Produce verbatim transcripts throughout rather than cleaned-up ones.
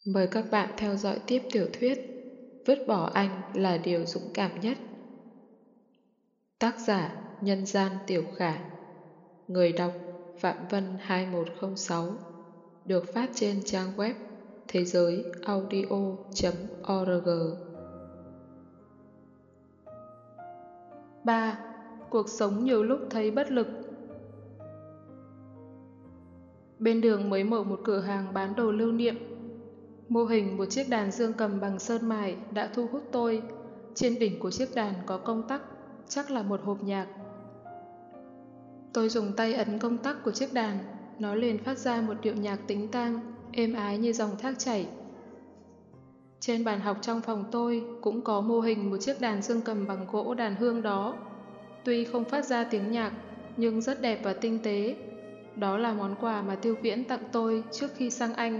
Mời các bạn theo dõi tiếp tiểu thuyết Vứt bỏ anh là điều dũng cảm nhất. Tác giả Nhân gian Tiểu Khả. Người đọc Phạm Vân hai một không sáu. Được phát trên trang web thế giới audio chấm org. ba. Cuộc sống nhiều lúc thấy bất lực. Bên đường mới mở một cửa hàng bán đồ lưu niệm. Mô hình một chiếc đàn dương cầm bằng sơn mài đã thu hút tôi. Trên đỉnh của chiếc đàn có công tắc, chắc là một hộp nhạc. Tôi dùng tay ấn công tắc của chiếc đàn, nó liền phát ra một điệu nhạc tính tang, êm ái như dòng thác chảy. Trên bàn học trong phòng tôi cũng có mô hình một chiếc đàn dương cầm bằng gỗ đàn hương đó. Tuy không phát ra tiếng nhạc, nhưng rất đẹp và tinh tế. Đó là món quà mà Tiêu Viễn tặng tôi trước khi sang Anh.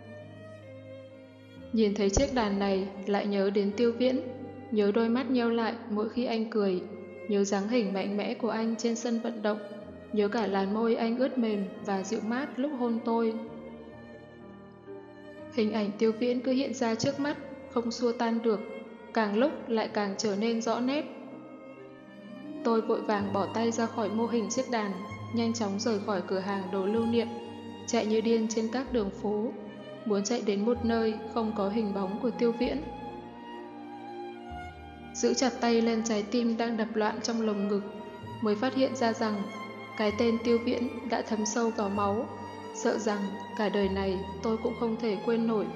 Nhìn thấy chiếc đàn này lại nhớ đến Tiêu Viễn, nhớ đôi mắt nheo lại mỗi khi anh cười, nhớ dáng hình mạnh mẽ của anh trên sân vận động, nhớ cả làn môi anh ướt mềm và dịu mát lúc hôn tôi. Hình ảnh Tiêu Viễn cứ hiện ra trước mắt, không xua tan được, càng lúc lại càng trở nên rõ nét. Tôi vội vàng bỏ tay ra khỏi mô hình chiếc đàn, nhanh chóng rời khỏi cửa hàng đồ lưu niệm, chạy như điên trên các đường phố, muốn chạy đến một nơi không có hình bóng của Tiêu Viễn. Giữ chặt tay lên trái tim đang đập loạn trong lồng ngực, mới phát hiện ra rằng cái tên Tiêu Viễn đã thấm sâu vào máu, sợ rằng cả đời này tôi cũng không thể quên nổi.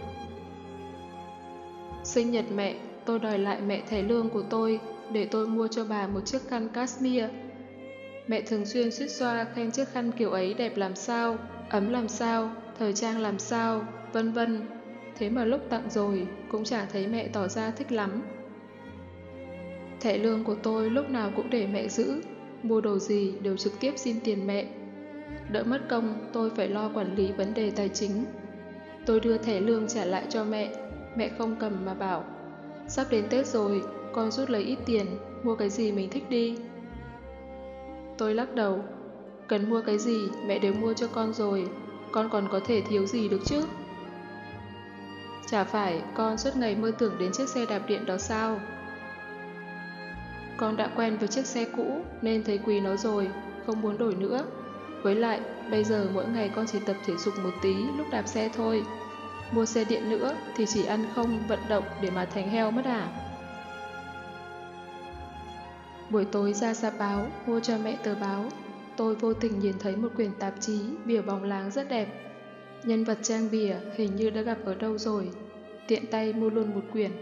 Sinh nhật mẹ, tôi đòi lại mẹ thẻ lương của tôi để tôi mua cho bà một chiếc khăn cashmere. Mẹ thường xuyên suýt xoa khen chiếc khăn kiểu ấy đẹp làm sao, ấm làm sao, thời trang làm sao, vân vân. Thế mà lúc tặng rồi cũng chẳng thấy mẹ tỏ ra thích lắm. Thẻ lương của tôi lúc nào cũng để mẹ giữ, mua đồ gì đều trực tiếp xin tiền mẹ. Đỡ mất công tôi phải lo quản lý vấn đề tài chính. Tôi đưa thẻ lương trả lại cho mẹ, mẹ không cầm mà bảo: sắp đến Tết rồi, con rút lấy ít tiền, mua cái gì mình thích đi. Tôi lắc đầu: cần mua cái gì mẹ đều mua cho con rồi, con còn có thể thiếu gì được chứ. Chả phải con suốt ngày mơ tưởng đến chiếc xe đạp điện đó sao? Con đã quen với chiếc xe cũ nên thấy quý nó rồi, không muốn đổi nữa. Với lại, bây giờ mỗi ngày con chỉ tập thể dục một tí lúc đạp xe thôi. Mua xe điện nữa thì chỉ ăn không, vận động để mà thành heo mất à? Buổi tối ra rạp báo, mua cho mẹ tờ báo. Tôi vô tình nhìn thấy một quyển tạp chí bìa bóng láng rất đẹp. Nhân vật trang bìa hình như đã gặp ở đâu rồi. Tiện tay mua luôn một quyển.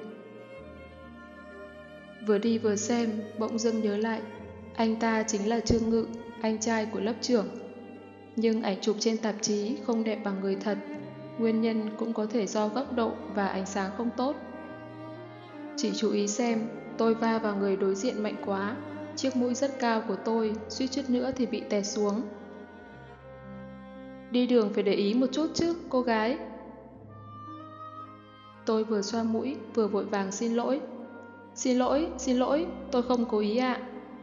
Vừa đi vừa xem, bỗng dưng nhớ lại, anh ta chính là Trương Ngự, anh trai của lớp trưởng. Nhưng ảnh chụp trên tạp chí không đẹp bằng người thật. Nguyên nhân cũng có thể do góc độ và ánh sáng không tốt. Chỉ chú ý xem, tôi va vào người đối diện mạnh quá. Chiếc mũi rất cao của tôi suýt chút nữa thì bị tẹt xuống. Đi đường phải để ý một chút chứ, cô gái. Tôi vừa xoa mũi, vừa vội vàng xin lỗi. Xin lỗi, xin lỗi, tôi không cố ý ạ.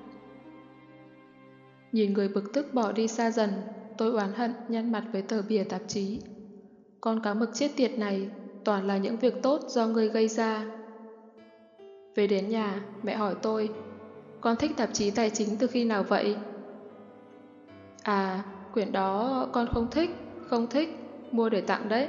Nhìn người bực tức bỏ đi xa dần, tôi oán hận nhăn mặt với tờ bìa tạp chí. Con cá mực chết tiệt này, toàn là những việc tốt do người gây ra. Về đến nhà, mẹ hỏi tôi: con thích tạp chí tài chính từ khi nào vậy? À, quyển đó con không thích, không thích, mua để tặng đấy.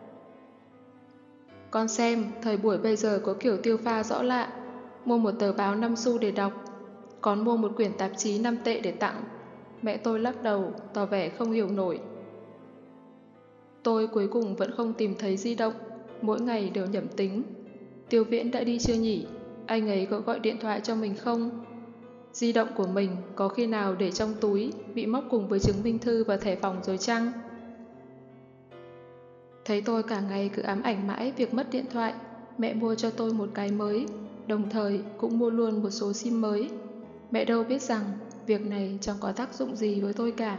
Con xem, thời buổi bây giờ có kiểu tiêu pha rõ lạ, mua một tờ báo năm xu để đọc, còn mua một quyển tạp chí năm tệ để tặng. Mẹ tôi lắc đầu, tỏ vẻ không hiểu nổi. Tôi cuối cùng vẫn không tìm thấy di động, mỗi ngày đều nhẩm tính. Tiêu Viễn đã đi chưa nhỉ? Anh ấy có gọi điện thoại cho mình không? Di động của mình có khi nào để trong túi, bị móc cùng với chứng minh thư và thẻ phòng rồi chăng? Thấy tôi cả ngày cứ ám ảnh mãi việc mất điện thoại, mẹ mua cho tôi một cái mới, đồng thời cũng mua luôn một số sim mới. Mẹ đâu biết rằng việc này chẳng có tác dụng gì với tôi cả.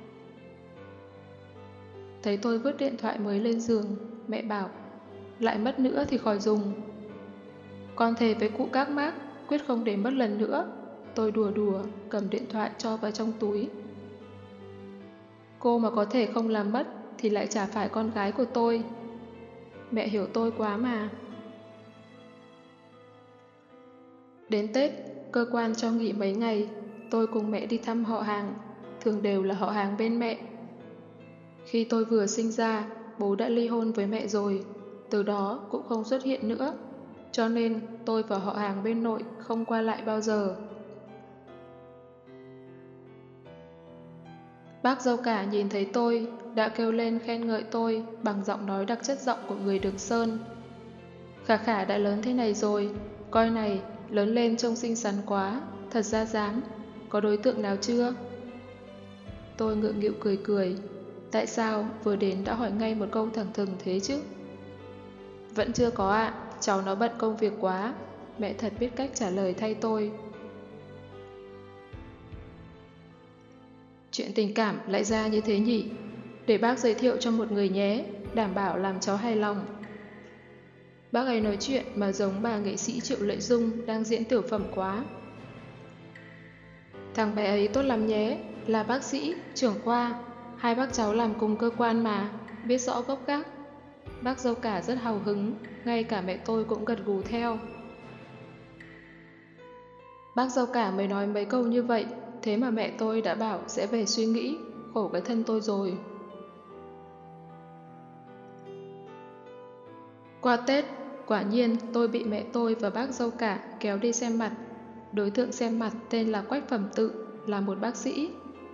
Thấy tôi vứt điện thoại mới lên giường, mẹ bảo: lại mất nữa thì khỏi dùng. Con thề với cụ Các Mác quyết không để mất lần nữa. Tôi đùa đùa cầm điện thoại cho vào trong túi. Cô mà có thể không làm mất thì lại chả phải con gái của tôi. Mẹ hiểu tôi quá mà. Đến Tết, cơ quan cho nghỉ mấy ngày, tôi cùng mẹ đi thăm họ hàng, thường đều là họ hàng bên mẹ. Khi tôi vừa sinh ra, bố đã ly hôn với mẹ rồi, từ đó cũng không xuất hiện nữa, cho nên tôi và họ hàng bên nội không qua lại bao giờ. Bác dâu cả nhìn thấy tôi, đã kêu lên khen ngợi tôi bằng giọng nói đặc chất giọng của người Đường Sơn. Khả Khả đã lớn thế này rồi, coi này, lớn lên trông xinh xắn quá, thật ra dám, có đối tượng nào chưa? Tôi ngượng nghịu cười cười, tại sao vừa đến đã hỏi ngay một câu thẳng thừng thế chứ? Vẫn chưa có ạ, cháu nó bận công việc quá, mẹ thật biết cách trả lời thay tôi. Chuyện tình cảm lại ra như thế nhỉ? Để bác giới thiệu cho một người nhé, đảm bảo làm cháu hài lòng. Bác ấy nói chuyện mà giống bà nghệ sĩ Triệu Lệ Dung đang diễn tiểu phẩm quá. Thằng bé ấy tốt lắm nhé, là bác sĩ, trưởng khoa, hai bác cháu làm cùng cơ quan mà, biết rõ gốc gác. Bác dâu cả rất hào hứng, ngay cả mẹ tôi cũng gật gù theo. Bác dâu cả mới nói mấy câu như vậy, thế mà mẹ tôi đã bảo sẽ về suy nghĩ, khổ cái thân tôi rồi. Qua Tết, quả nhiên tôi bị mẹ tôi và bác dâu cả kéo đi xem mặt. Đối tượng xem mặt tên là Quách Phẩm Tự, là một bác sĩ.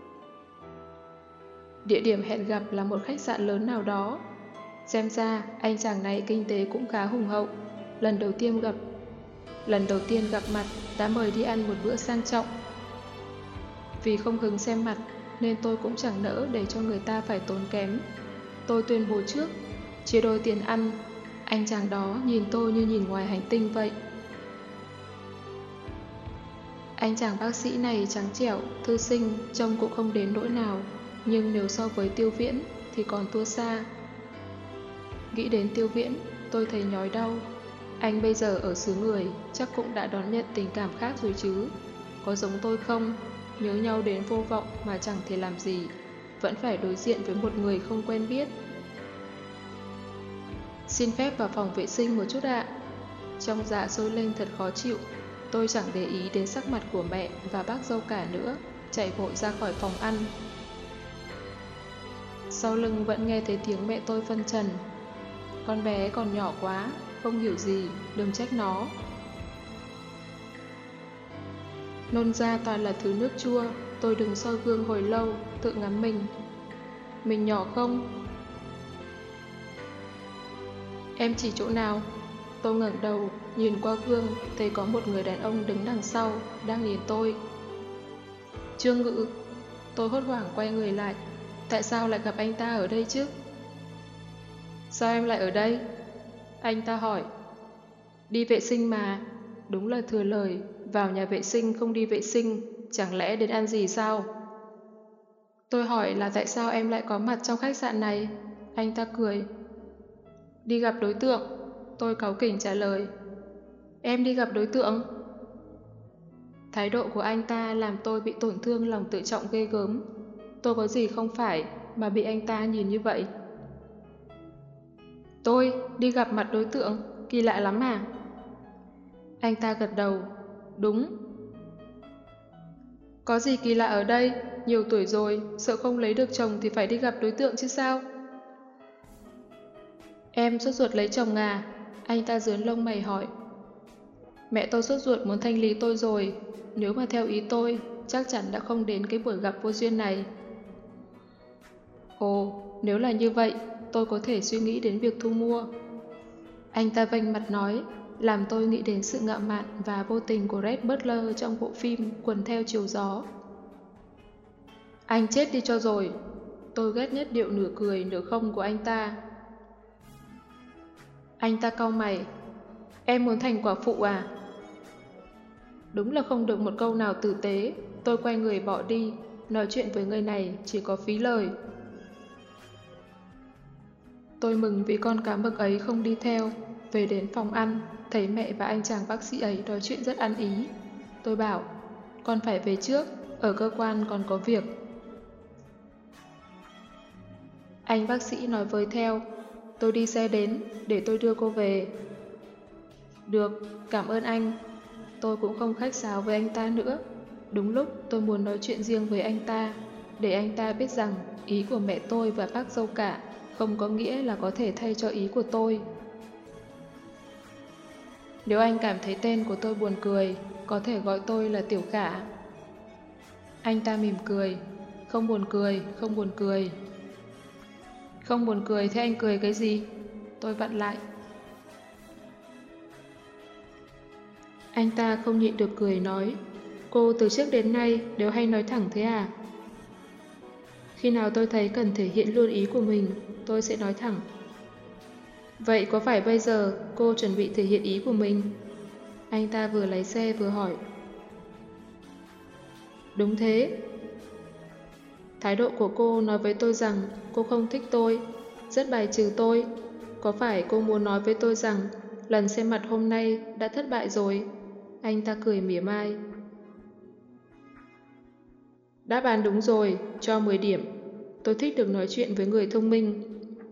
Địa điểm hẹn gặp là một khách sạn lớn nào đó. Xem ra anh chàng này kinh tế cũng khá hùng hậu. Lần đầu tiên gặp Lần đầu tiên gặp mặt đã mời đi ăn một bữa sang trọng. Vì không hứng xem mặt nên tôi cũng chẳng nỡ để cho người ta phải tốn kém. Tôi tuyên bố trước, chia đôi tiền ăn. Anh chàng đó nhìn tôi như nhìn ngoài hành tinh vậy. Anh chàng bác sĩ này trắng trẻo, thư sinh, trông cũng không đến nỗi nào, nhưng nếu so với Tiêu Viễn thì còn thua xa. Nghĩ đến Tiêu Viễn, tôi thấy nhói đau. Anh bây giờ ở xứ người chắc cũng đã đón nhận tình cảm khác rồi chứ. Có giống tôi không? Nhớ nhau đến vô vọng mà chẳng thể làm gì, vẫn phải đối diện với một người không quen biết. Xin phép vào phòng vệ sinh một chút ạ. Trong dạ sôi lên thật khó chịu. Tôi chẳng để ý đến sắc mặt của mẹ và bác dâu cả nữa, chạy vội ra khỏi phòng ăn. Sau lưng vẫn nghe thấy tiếng mẹ tôi phân trần. Con bé còn nhỏ quá, không hiểu gì, đừng trách nó. Nôn ra toàn là thứ nước chua, tôi đứng soi gương hồi lâu, tự ngắm mình. Mình nhỏ không? Em chỉ chỗ nào? Tôi ngẩng đầu, nhìn qua gương, thấy có một người đàn ông đứng đằng sau, đang nhìn tôi. Trương Ngự. Tôi hốt hoảng quay người lại. Tại sao lại gặp anh ta ở đây chứ? Sao em lại ở đây? Anh ta hỏi. Đi vệ sinh mà. Đúng là thừa lời, vào nhà vệ sinh không đi vệ sinh, chẳng lẽ đến ăn gì sao? Tôi hỏi là tại sao em lại có mặt trong khách sạn này? Anh ta cười. Đi gặp đối tượng. Tôi cáu kỉnh trả lời. Em đi gặp đối tượng? Thái độ của anh ta làm tôi bị tổn thương lòng tự trọng ghê gớm. Tôi có gì không phải mà bị anh ta nhìn như vậy? Tôi đi gặp mặt đối tượng, kỳ lạ lắm à? Anh ta gật đầu. Đúng. Có gì kỳ lạ ở đây? Nhiều tuổi rồi, sợ không lấy được chồng thì phải đi gặp đối tượng chứ sao? Em sốt ruột lấy chồng à? Anh ta dướn lông mày hỏi. Mẹ tôi sốt ruột muốn thanh lý tôi rồi. Nếu mà theo ý tôi, chắc chắn đã không đến cái buổi gặp vô duyên này. Ồ, nếu là như vậy, tôi có thể suy nghĩ đến việc thu mua. Anh ta vênh mặt nói, làm tôi nghĩ đến sự ngạo mạn và vô tình của Red Butler trong bộ phim Quần theo chiều gió. Anh chết đi cho rồi. Tôi ghét nhất điệu nửa cười nửa không của anh ta. Anh ta cau mày. Em muốn thành quả phụ à? Đúng là không được một câu nào tử tế. Tôi quay người bỏ đi. Nói chuyện với người này chỉ có phí lời. Tôi mừng vì con cá mực ấy không đi theo. Về đến phòng ăn, thấy mẹ và anh chàng bác sĩ ấy nói chuyện rất ăn ý. Tôi bảo, con phải về trước, ở cơ quan còn có việc. Anh bác sĩ nói với theo, Tôi đi xe đến, để tôi đưa cô về. Được, cảm ơn anh. Tôi cũng không khách sáo với anh ta nữa. Đúng lúc tôi muốn nói chuyện riêng với anh ta, để anh ta biết rằng ý của mẹ tôi và bác dâu cả không có nghĩa là có thể thay cho ý của tôi. Nếu anh cảm thấy tên của tôi buồn cười, có thể gọi tôi là Tiểu Khả. Anh ta mỉm cười. Không buồn cười, không buồn cười. Không buồn cười, thế anh cười cái gì? Tôi vặn lại. Anh ta không nhịn được cười nói, cô từ trước đến nay đều hay nói thẳng thế à? Khi nào tôi thấy cần thể hiện luôn ý của mình, tôi sẽ nói thẳng. Vậy có phải bây giờ cô chuẩn bị thể hiện ý của mình? Anh ta vừa lái xe vừa hỏi. Đúng thế. Thái độ của cô nói với tôi rằng cô không thích tôi, rất bài trừ tôi. Có phải cô muốn nói với tôi rằng lần xem mặt hôm nay đã thất bại rồi? Anh ta cười mỉa mai. Đáp án đúng rồi, cho mười điểm. Tôi thích được nói chuyện với người thông minh.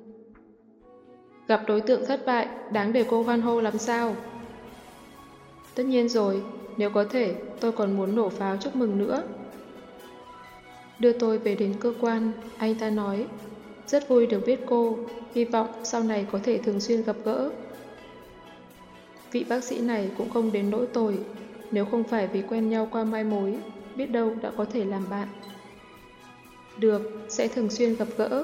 Gặp đối tượng thất bại, đáng để cô hoan hô làm sao? Tất nhiên rồi, nếu có thể, tôi còn muốn nổ pháo chúc mừng nữa. Đưa tôi về đến cơ quan, anh ta nói, rất vui được biết cô, hy vọng sau này có thể thường xuyên gặp gỡ. Vị bác sĩ này cũng không đến nỗi tồi, nếu không phải vì quen nhau qua mai mối, biết đâu đã có thể làm bạn. Được, sẽ thường xuyên gặp gỡ.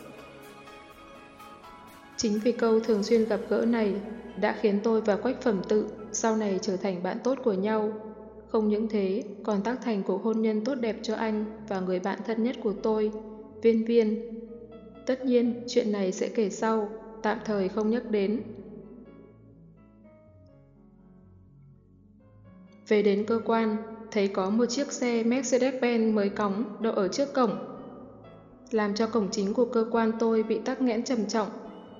Chính vì câu thường xuyên gặp gỡ này đã khiến tôi và Quách Phẩm Tự sau này trở thành bạn tốt của nhau. Không những thế, còn tác thành cuộc hôn nhân tốt đẹp cho anh và người bạn thân nhất của tôi, Viên Viên. Tất nhiên, chuyện này sẽ kể sau, tạm thời không nhắc đến. Về đến cơ quan, thấy có một chiếc xe Mercedes-Benz mới cóng đậu ở trước cổng, làm cho cổng chính của cơ quan tôi bị tắc nghẽn trầm trọng.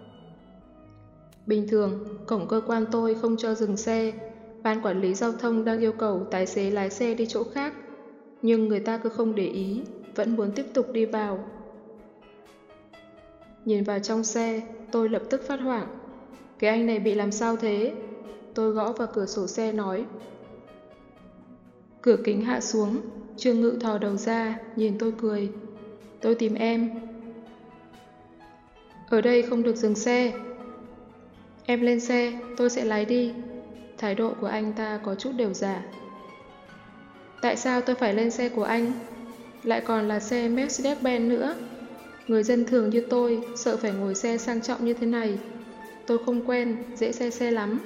Bình thường, cổng cơ quan tôi không cho dừng xe, ban quản lý giao thông đang yêu cầu tài xế lái xe đi chỗ khác, nhưng người ta cứ không để ý, vẫn muốn tiếp tục đi vào. Nhìn vào trong xe, tôi lập tức phát hoảng. Cái anh này bị làm sao thế? Tôi gõ vào cửa sổ xe nói. Cửa kính hạ xuống, Trương Ngự thò đầu ra, nhìn tôi cười. Tôi tìm em. Ở đây không được dừng xe. Em lên xe, tôi sẽ lái đi. Thái độ của anh ta có chút đều giả. Tại sao tôi phải lên xe của anh? Lại còn là xe Mercedes-Benz nữa. Người dân thường như tôi sợ phải ngồi xe sang trọng như thế này. Tôi không quen, dễ say xe lắm.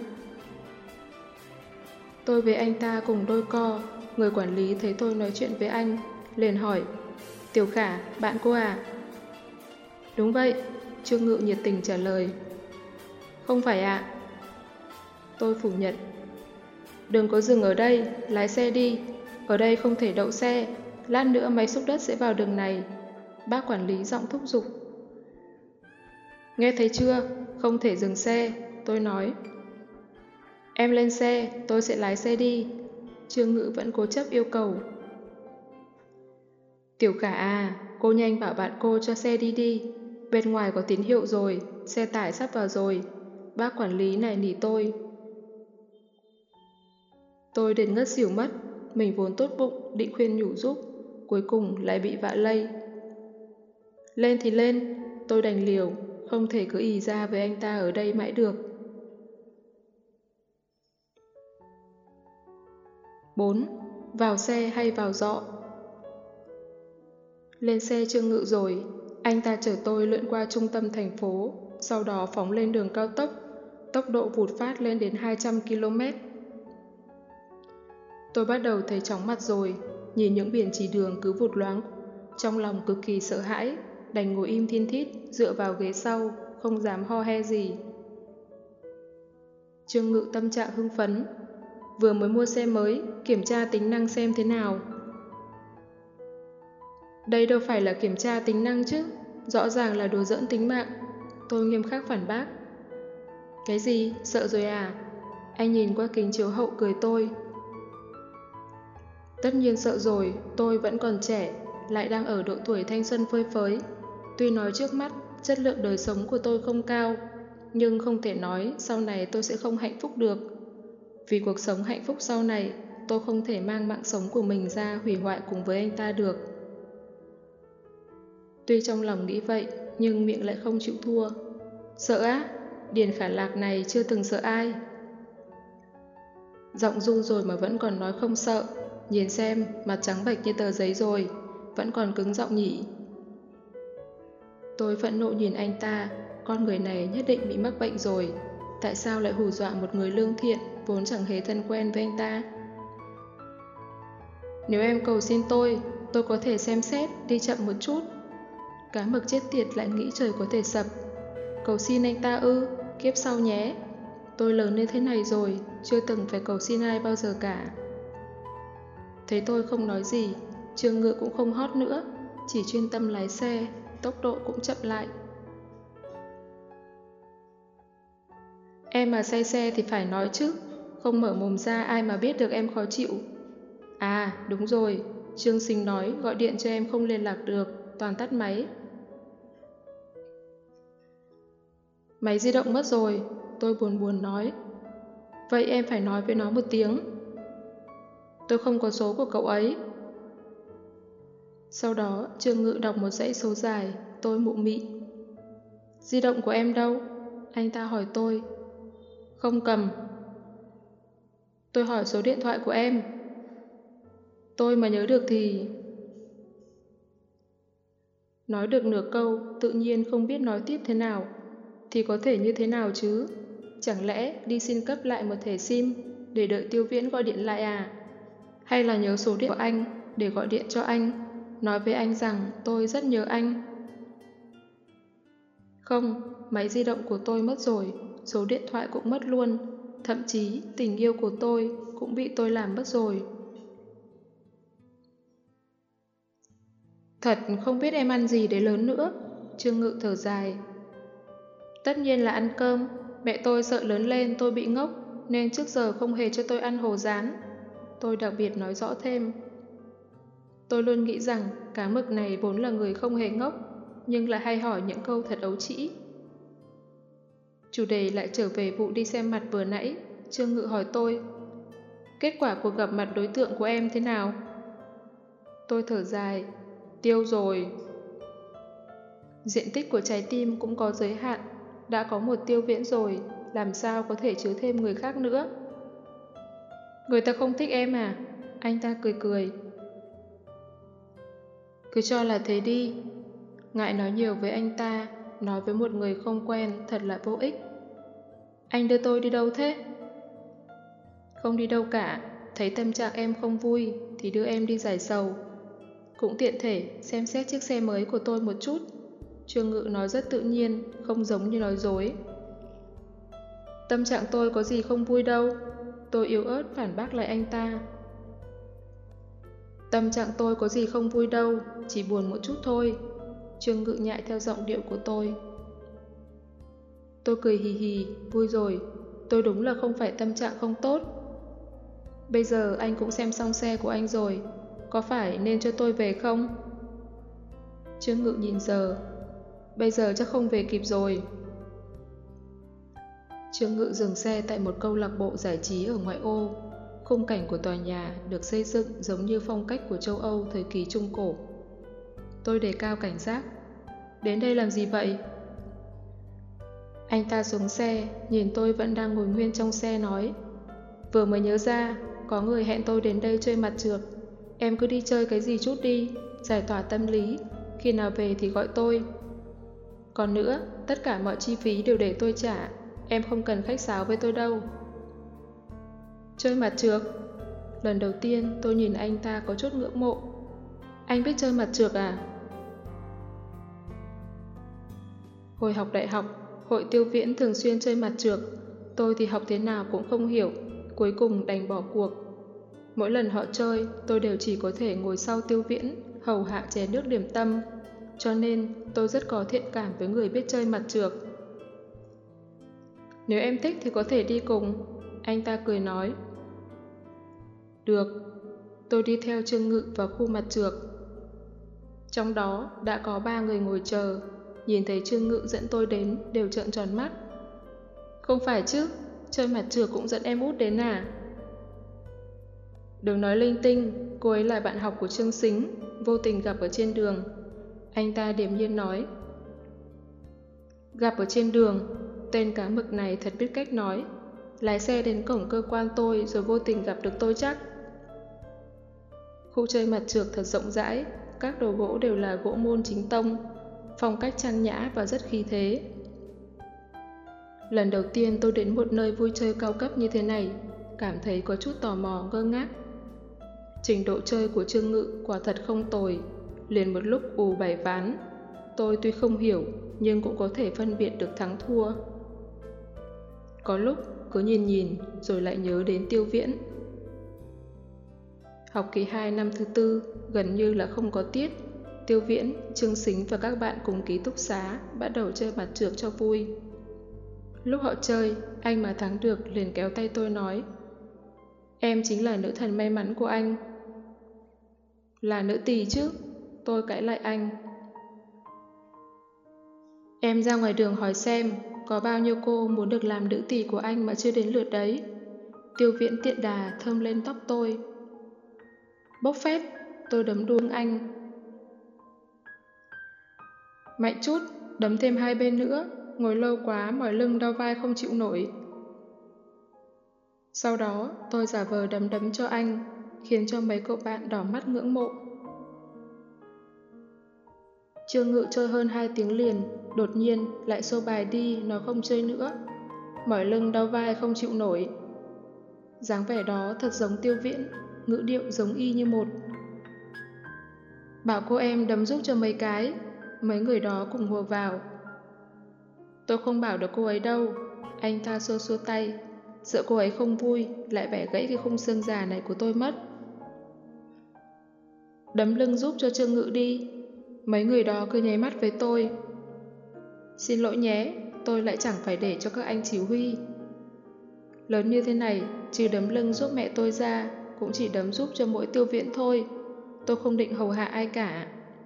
Tôi với anh ta cùng đôi co. Người quản lý thấy tôi nói chuyện với anh, liền hỏi. Tiểu Khả, bạn cô à? Đúng vậy, Trương Ngự nhiệt tình trả lời. Không phải ạ. À? Tôi phủ nhận. Đừng có dừng ở đây, lái xe đi. Ở đây không thể đậu xe. Lát nữa máy xúc đất sẽ vào đường này. Bác quản lý giọng thúc giục. Nghe thấy chưa? Không thể dừng xe, tôi nói. Em lên xe, tôi sẽ lái xe đi. Trương Ngự vẫn cố chấp yêu cầu. Tiểu Khả à, cô nhanh bảo bạn cô cho xe đi đi. Bên ngoài có tín hiệu rồi, xe tải sắp vào rồi. Bác quản lý này nỉ tôi. Tôi đến ngất xỉu mất. Mình vốn tốt bụng, định khuyên nhủ giúp. Cuối cùng lại bị vạ lây. Lên thì lên, tôi đành liều. Không thể cứ ì ra với anh ta ở đây mãi được. bốn. Vào xe hay vào dọ? Lên xe Trương Ngự rồi, anh ta chở tôi lượn qua trung tâm thành phố, sau đó phóng lên đường cao tốc, tốc độ vụt phát lên đến hai trăm ki lô mét. Tôi bắt đầu thấy chóng mặt rồi, nhìn những biển chỉ đường cứ vụt loáng, trong lòng cực kỳ sợ hãi, đành ngồi im thin thít, dựa vào ghế sau, không dám ho he gì. Trương Ngự tâm trạng hưng phấn, vừa mới mua xe mới, kiểm tra tính năng xem thế nào. Đây đâu phải là kiểm tra tính năng chứ, rõ ràng là đùa giỡn tính mạng. Tôi nghiêm khắc phản bác. Cái gì, sợ rồi à? Anh nhìn qua kính chiếu hậu cười tôi. Tất nhiên sợ rồi, tôi vẫn còn trẻ, lại đang ở độ tuổi thanh xuân phơi phới. Tuy nói trước mắt chất lượng đời sống của tôi không cao, nhưng không thể nói sau này tôi sẽ không hạnh phúc được. Vì cuộc sống hạnh phúc sau này, tôi không thể mang mạng sống của mình ra hủy hoại cùng với anh ta được. Tuy trong lòng nghĩ vậy, nhưng miệng lại không chịu thua. Sợ á? Điền Khả Lạc này chưa từng sợ ai. Giọng run rồi mà vẫn còn nói không sợ. Nhìn xem, mặt trắng bệch như tờ giấy rồi, vẫn còn cứng giọng nhỉ. Tôi phẫn nộ nhìn anh ta, con người này nhất định bị mắc bệnh rồi. Tại sao lại hù dọa một người lương thiện, vốn chẳng hề thân quen với anh ta? Nếu em cầu xin tôi, tôi có thể xem xét, đi chậm một chút. Cá mực chết tiệt lại nghĩ trời có thể sập. Cầu xin anh ta ư, kiếp sau nhé. Tôi lớn lên thế này rồi, chưa từng phải cầu xin ai bao giờ cả. Thấy tôi không nói gì, Trương Ngự cũng không hót nữa, chỉ chuyên tâm lái xe, tốc độ cũng chậm lại. Em mà say xe thì phải nói chứ, không mở mồm ra ai mà biết được em khó chịu. À, đúng rồi, Trương Sinh nói gọi điện cho em không liên lạc được, toàn tắt máy. Máy di động mất rồi, tôi buồn buồn nói. Vậy em phải nói với nó một tiếng. Tôi không có số của cậu ấy. Sau đó, Trương Ngự đọc một dãy số dài, tôi mụ mị. Di động của em đâu? Anh ta hỏi tôi. Không cầm. Tôi hỏi số điện thoại của em. Tôi mà nhớ được thì... Nói được nửa câu, tự nhiên không biết nói tiếp thế nào. Thì có thể như thế nào chứ? Chẳng lẽ đi xin cấp lại một thẻ SIM để đợi Tiêu Viễn gọi điện lại à? Hay là nhớ số điện của anh để gọi điện cho anh, nói với anh rằng tôi rất nhớ anh? Không, máy di động của tôi mất rồi, số điện thoại cũng mất luôn, thậm chí tình yêu của tôi cũng bị tôi làm mất rồi. Thật không biết em ăn gì để lớn nữa, Trương Ngự thở dài. Tất nhiên là ăn cơm, mẹ tôi sợ lớn lên tôi bị ngốc, nên trước giờ không hề cho tôi ăn hồ rán. Tôi đặc biệt nói rõ thêm. Tôi luôn nghĩ rằng cá mực này vốn là người không hề ngốc, nhưng lại hay hỏi những câu thật ấu trĩ. Chủ đề lại trở về vụ đi xem mặt vừa nãy. Trương Ngự hỏi tôi, kết quả cuộc gặp mặt đối tượng của em thế nào? Tôi thở dài, tiêu rồi. Diện tích của trái tim cũng có giới hạn, đã có một Tiêu Viễn rồi, làm sao có thể chứa thêm người khác nữa? Người ta không thích em à? Anh ta cười cười. Cứ cho là thế đi. Ngại nói nhiều với anh ta, nói với một người không quen thật là vô ích. Anh đưa tôi đi đâu thế? Không đi đâu cả, thấy tâm trạng em không vui thì đưa em đi giải sầu. Cũng tiện thể xem xét chiếc xe mới của tôi một chút. Trương Ngự nói rất tự nhiên, không giống như nói dối. Tâm trạng tôi có gì không vui đâu. Tôi yếu ớt phản bác lại anh ta. Tâm trạng tôi có gì không vui đâu, chỉ buồn một chút thôi. Trương Ngự nhại theo giọng điệu của tôi. Tôi cười hì hì, vui rồi. Tôi đúng là không phải tâm trạng không tốt. Bây giờ anh cũng xem xong xe của anh rồi, có phải nên cho tôi về không? Trương Ngự nhìn giờ. Bây giờ chắc không về kịp rồi. Trương Ngự dừng xe tại một câu lạc bộ giải trí ở ngoại ô. Khung cảnh của tòa nhà được xây dựng giống như phong cách của châu Âu thời kỳ Trung Cổ. Tôi đề cao cảnh giác. Đến đây làm gì vậy? Anh ta xuống xe, nhìn tôi vẫn đang ngồi nguyên trong xe nói. Vừa mới nhớ ra, có người hẹn tôi đến đây chơi mặt trượt. Em cứ đi chơi cái gì chút đi, giải tỏa tâm lý. Khi nào về thì gọi tôi. Còn nữa, tất cả mọi chi phí đều để tôi trả. Em không cần khách sáo với tôi đâu. Chơi mặt trượt? Lần đầu tiên tôi nhìn anh ta có chút ngưỡng mộ. Anh biết chơi mặt trượt à? Hồi học đại học, hội Tiêu Viễn thường xuyên chơi mặt trượt. Tôi thì học thế nào cũng không hiểu, cuối cùng đành bỏ cuộc. Mỗi lần họ chơi, tôi đều chỉ có thể ngồi sau Tiêu Viễn, hầu hạ chén nước điểm tâm. Cho nên tôi rất có thiện cảm với người biết chơi mặt trượt. Nếu em thích thì có thể đi cùng, anh ta cười nói. Được, tôi đi theo Trương Ngự vào khu mặt trượt. Trong đó đã có ba người ngồi chờ. nhìn thấy Trương Ngự dẫn tôi đến đều trợn tròn mắt. Không phải chứ, chơi mặt trược cũng dẫn em út đến à? Đừng nói linh tinh, cô ấy là bạn học của Trương Sính, vô tình gặp ở trên đường. Anh ta điềm nhiên nói. Gặp ở trên đường, tên cá mực này thật biết cách nói. Lái xe đến cổng cơ quan tôi rồi vô tình gặp được tôi chắc. Khu chơi mặt trược thật rộng rãi, các đồ gỗ đều là gỗ môn chính tông, phong cách trang nhã và rất khí thế. Lần đầu tiên tôi đến một nơi vui chơi cao cấp như thế này, cảm thấy có chút tò mò ngơ ngác. Trình độ chơi của Trương Ngự quả thật không tồi, liền một lúc ù bảy ván. Tôi tuy không hiểu, nhưng cũng có thể phân biệt được thắng thua. Có lúc cứ nhìn nhìn, rồi lại nhớ đến Tiêu Viễn. Học kỳ hai năm thứ tư, gần như là không có tiết. Tiêu Viễn, Trương Sính và các bạn cùng ký túc xá bắt đầu chơi mặt trược cho vui. Lúc họ chơi, anh mà thắng được liền kéo tay tôi nói: Em chính là nữ thần may mắn của anh. Là nữ tỳ chứ, tôi cãi lại anh. Em ra ngoài đường hỏi xem, có bao nhiêu cô muốn được làm nữ tỳ của anh mà chưa đến lượt đấy. Tiêu Viễn tiện đà thơm lên tóc tôi. Bốc phét, tôi đấm đuông anh. Mạnh chút, đấm thêm hai bên nữa, ngồi lâu quá mỏi lưng đau vai không chịu nổi. Sau đó, tôi giả vờ đấm đấm cho anh, khiến cho mấy cậu bạn đỏ mắt ngưỡng mộ. Trương Ngự chơi hơn hai tiếng liền, đột nhiên lại xô bài đi, nó không chơi nữa. Mỏi lưng đau vai không chịu nổi. Dáng vẻ đó thật giống Tiêu Viễn, ngữ điệu giống y như một. Bảo cô em đấm giúp cho mấy cái, mấy người đó cùng hùa vào. Tôi không bảo được cô ấy đâu, anh ta xua xua tay, sợ cô ấy không vui, lại bẻ gãy cái khung xương già này của tôi mất. Đấm lưng giúp cho Trương Ngự đi, mấy người đó cứ nháy mắt với tôi. Xin lỗi nhé, tôi lại chẳng phải để cho các anh chỉ huy. Lớn như thế này, trừ đấm lưng giúp mẹ tôi ra, cũng chỉ đấm giúp cho mỗi Tiêu Viễn thôi. Tôi không định hầu hạ ai cả.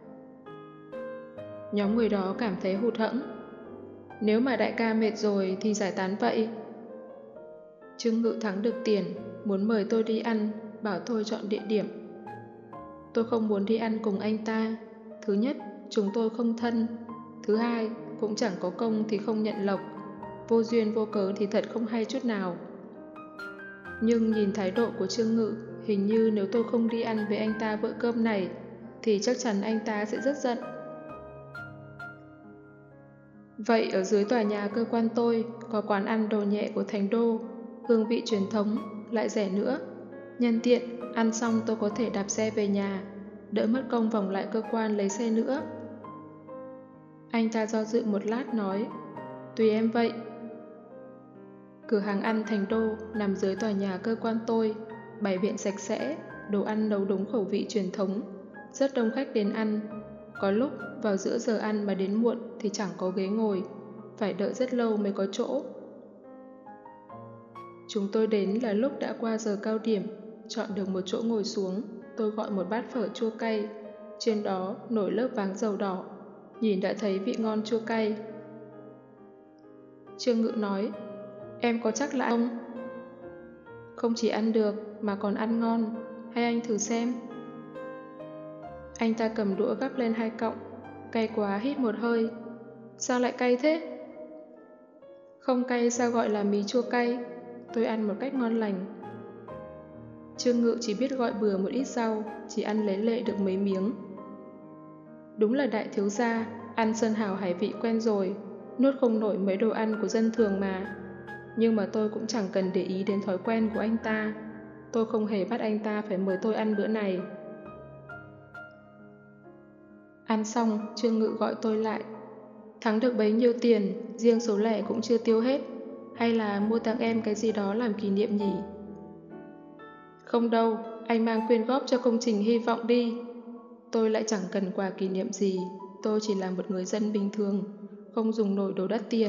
Nhóm người đó cảm thấy hụt hẫng. Nếu mà đại ca mệt rồi thì giải tán vậy. Trương Ngự thắng được tiền, muốn mời tôi đi ăn, bảo tôi chọn địa điểm. Tôi không muốn đi ăn cùng anh ta. Thứ nhất, chúng tôi không thân. Thứ hai, cũng chẳng có công thì không nhận lộc. Vô duyên vô cớ thì thật không hay chút nào. Nhưng nhìn thái độ của Trương Ngự, hình như nếu tôi không đi ăn với anh ta bữa cơm này, thì chắc chắn anh ta sẽ rất giận. Vậy ở dưới tòa nhà cơ quan tôi có quán ăn đồ nhẹ của Thành Đô, hương vị truyền thống, lại rẻ nữa. Nhân tiện, ăn xong tôi có thể đạp xe về nhà, đỡ mất công vòng lại cơ quan lấy xe nữa. Anh ta do dự một lát nói, tùy em vậy. Cửa hàng ăn Thành Đô nằm dưới tòa nhà cơ quan tôi, bày biện sạch sẽ, đồ ăn nấu đúng khẩu vị truyền thống, rất đông khách đến ăn. Có lúc vào giữa giờ ăn mà đến muộn thì chẳng có ghế ngồi, phải đợi rất lâu mới có chỗ. Chúng tôi đến là lúc đã qua giờ cao điểm, chọn được một chỗ ngồi xuống, tôi gọi một bát phở chua cay, trên đó nổi lớp váng dầu đỏ, nhìn đã thấy vị ngon chua cay. Trương Ngự nói, em có chắc là không? Không chỉ ăn được mà còn ăn ngon, hay anh thử xem. Anh ta cầm đũa gắp lên hai cọng, cay quá hít một hơi. Sao lại cay thế? Không cay sao gọi là mí chua cay? Tôi ăn một cách ngon lành. Trương Ngự chỉ biết gọi bừa một ít rau, chỉ ăn lấy lệ được mấy miếng. Đúng là đại thiếu gia, ăn sơn hào hải vị quen rồi, nuốt không nổi mấy đồ ăn của dân thường mà. Nhưng mà tôi cũng chẳng cần để ý đến thói quen của anh ta. Tôi không hề bắt anh ta phải mời tôi ăn bữa này. Ăn xong, Trương Ngự gọi tôi lại. Thắng được bấy nhiêu tiền, riêng số lẻ cũng chưa tiêu hết. Hay là mua tặng em cái gì đó làm kỷ niệm nhỉ? Không đâu, anh mang quyên góp cho công trình hy vọng đi. Tôi lại chẳng cần quà kỷ niệm gì, tôi chỉ là một người dân bình thường, không dùng nổi đồ đắt tiền.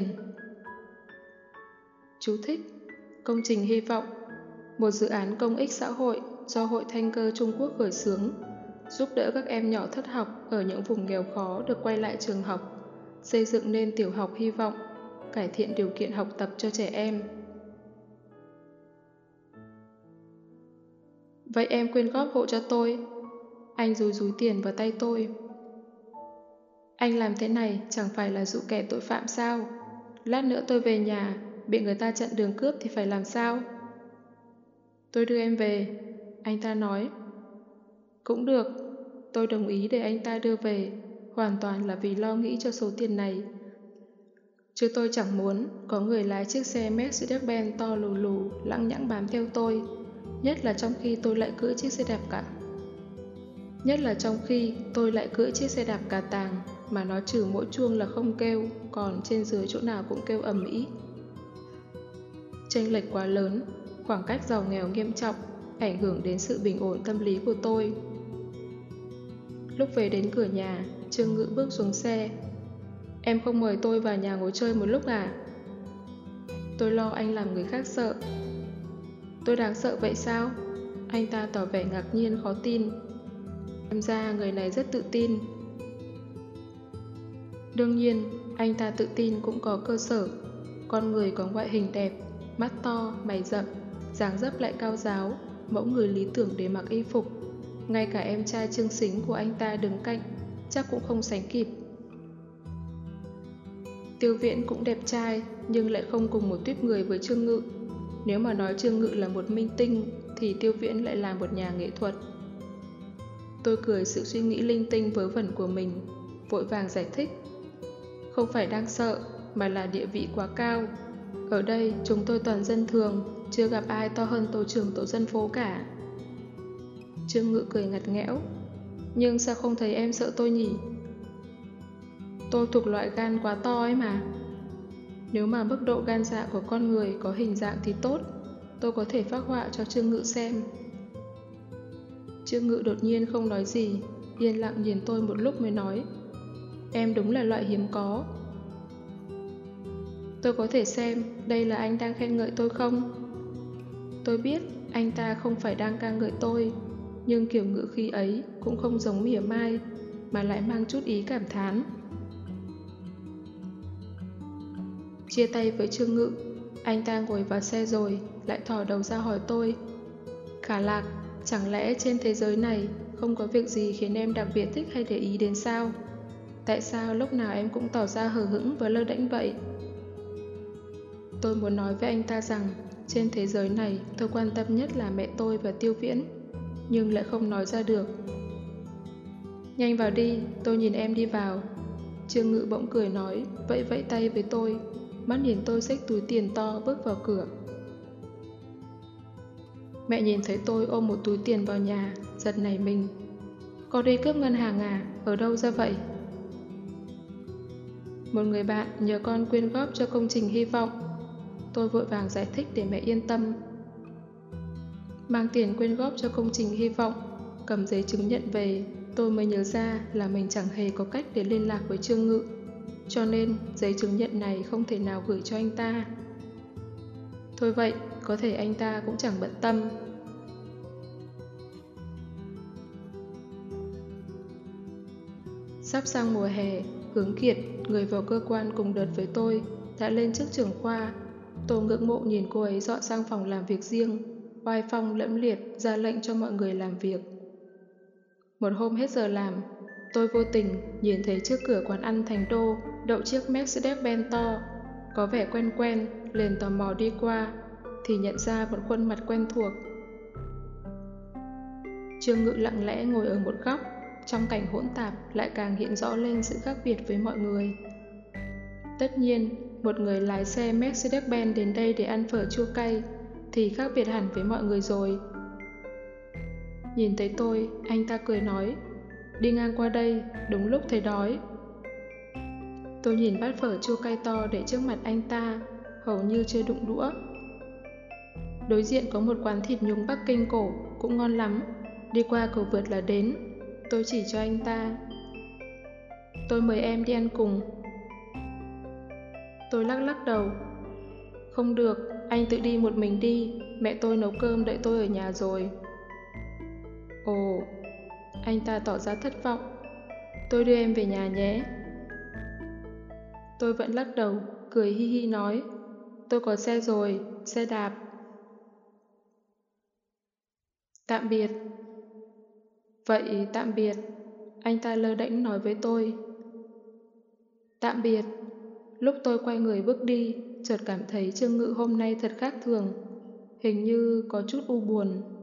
Chú thích: Công trình hy vọng, một dự án công ích xã hội do Hội Thanh cơ Trung Quốc khởi xướng, giúp đỡ các em nhỏ thất học ở những vùng nghèo khó được quay lại trường học, xây dựng nên tiểu học hy vọng, cải thiện điều kiện học tập cho trẻ em. Vậy em quyên góp hộ cho tôi. Anh rúi rúi tiền vào tay tôi. Anh làm thế này chẳng phải là dụ kẻ tội phạm sao? Lát nữa tôi về nhà, bị người ta chặn đường cướp thì phải làm sao? Tôi đưa em về, anh ta nói. Cũng được, tôi đồng ý để anh ta đưa về, hoàn toàn là vì lo nghĩ cho số tiền này. Chứ tôi chẳng muốn có người lái chiếc xe Mercedes-Benz to lù lù, lẳng nhẳng bám theo tôi, nhất là trong khi tôi lại cưỡi chiếc xe đạp cả. Nhất là trong khi tôi lại cưỡi chiếc xe đạp cà tàng mà nó trừ mỗi chuông là không kêu, còn trên dưới chỗ nào cũng kêu ầm ĩ. Chênh lệch quá lớn, khoảng cách giàu nghèo nghiêm trọng, ảnh hưởng đến sự bình ổn tâm lý của tôi. Lúc về đến cửa nhà, Trương Ngự bước xuống xe. Em không mời tôi vào nhà ngồi chơi một lúc à? Tôi lo anh làm người khác sợ. Tôi đáng sợ vậy sao? Anh ta tỏ vẻ ngạc nhiên khó tin. Xem ra người này rất tự tin. Đương nhiên, anh ta tự tin cũng có cơ sở. Con người có ngoại hình đẹp, mắt to, mày rậm, dáng dấp lại cao ráo, mẫu người lý tưởng để mặc y phục. Ngay cả em trai Trương Sính của anh ta đứng cạnh, chắc cũng không sánh kịp. Tiêu Viễn cũng đẹp trai, nhưng lại không cùng một tuýp người với Trương Ngự. Nếu mà nói Trương Ngự là một minh tinh, thì Tiêu Viễn lại là một nhà nghệ thuật. Tôi cười sự suy nghĩ linh tinh vớ vẩn của mình, vội vàng giải thích. Không phải đang sợ, mà là địa vị quá cao. Ở đây chúng tôi toàn dân thường, chưa gặp ai to hơn tổ trưởng tổ dân phố cả. Trương Ngự cười ngặt nghẽo. Nhưng sao không thấy em sợ tôi nhỉ? Tôi thuộc loại gan quá to ấy mà. Nếu mà mức độ gan dạ của con người có hình dạng thì tốt, tôi có thể phác họa cho Trương Ngự xem. Trương Ngự đột nhiên không nói gì, yên lặng nhìn tôi một lúc mới nói. Em đúng là loại hiếm có. Tôi có thể xem đây là anh đang khen ngợi tôi không? Tôi biết anh ta không phải đang ca ngợi tôi, nhưng kiểu ngữ khí ấy cũng không giống mỉa mai, mà lại mang chút ý cảm thán. Chia tay với Trương Ngự, anh ta ngồi vào xe rồi, lại thò đầu ra hỏi tôi. Khả Lạc, chẳng lẽ trên thế giới này không có việc gì khiến em đặc biệt thích hay để ý đến sao? Tại sao lúc nào em cũng tỏ ra hờ hững và lơ đễnh vậy? Tôi muốn nói với anh ta rằng trên thế giới này tôi quan tâm nhất là mẹ tôi và Tiêu Viễn, nhưng lại không nói ra được. Nhanh vào đi, tôi nhìn em đi vào. Trương Ngự bỗng cười nói, vẫy vẫy tay với tôi, mắt nhìn tôi xách túi tiền to bước vào cửa. Mẹ nhìn thấy tôi ôm một túi tiền vào nhà, giật nảy mình. Con đi cướp ngân hàng à? Ở đâu ra vậy? Một người bạn nhờ con quyên góp cho công trình hy vọng. Tôi vội vàng giải thích để mẹ yên tâm. Mang tiền quyên góp cho công trình hy vọng, cầm giấy chứng nhận về, tôi mới nhớ ra là mình chẳng hề có cách để liên lạc với Trương Ngự, cho nên giấy chứng nhận này không thể nào gửi cho anh ta. Thôi vậy, có thể anh ta cũng chẳng bận tâm. Sắp sang mùa hè, Hướng Kiệt, người vào cơ quan cùng đợt với tôi, đã lên chức trưởng khoa. Tôi ngưỡng mộ nhìn cô ấy dọn sang phòng làm việc riêng, oai phong lẫm liệt ra lệnh cho mọi người làm việc. Một hôm hết giờ làm, tôi vô tình nhìn thấy trước cửa quán ăn Thành Đô đậu chiếc Mercedes-Benz to, có vẻ quen quen, liền tò mò đi qua, thì nhận ra một khuôn mặt quen thuộc. Trương Ngự lặng lẽ ngồi ở một góc, trong cảnh hỗn tạp lại càng hiện rõ lên sự khác biệt với mọi người. Tất nhiên, một người lái xe Mercedes-Benz đến đây để ăn phở chua cay thì khác biệt hẳn với mọi người rồi. Nhìn thấy tôi, anh ta cười nói, đi ngang qua đây, đúng lúc thấy đói. Tôi nhìn bát phở chua cay to để trước mặt anh ta, hầu như chưa đụng đũa. Đối diện có một quán thịt nhúng Bắc Kinh cổ, cũng ngon lắm, đi qua cầu vượt là đến. Tôi chỉ cho anh ta. Tôi mời em đi ăn cùng. Tôi lắc lắc đầu. Không được, anh tự đi một mình đi, mẹ tôi nấu cơm đợi tôi ở nhà rồi. Ồ, anh ta tỏ ra thất vọng. Tôi đưa em về nhà nhé. Tôi vẫn lắc đầu, cười hi hi nói. Tôi có xe rồi, xe đạp. Tạm biệt. Vậy tạm biệt. Anh ta lơ đễnh nói với tôi. Tạm biệt. Lúc tôi quay người bước đi, chợt cảm thấy Trương Ngự hôm nay thật khác thường. Hình như có chút u buồn.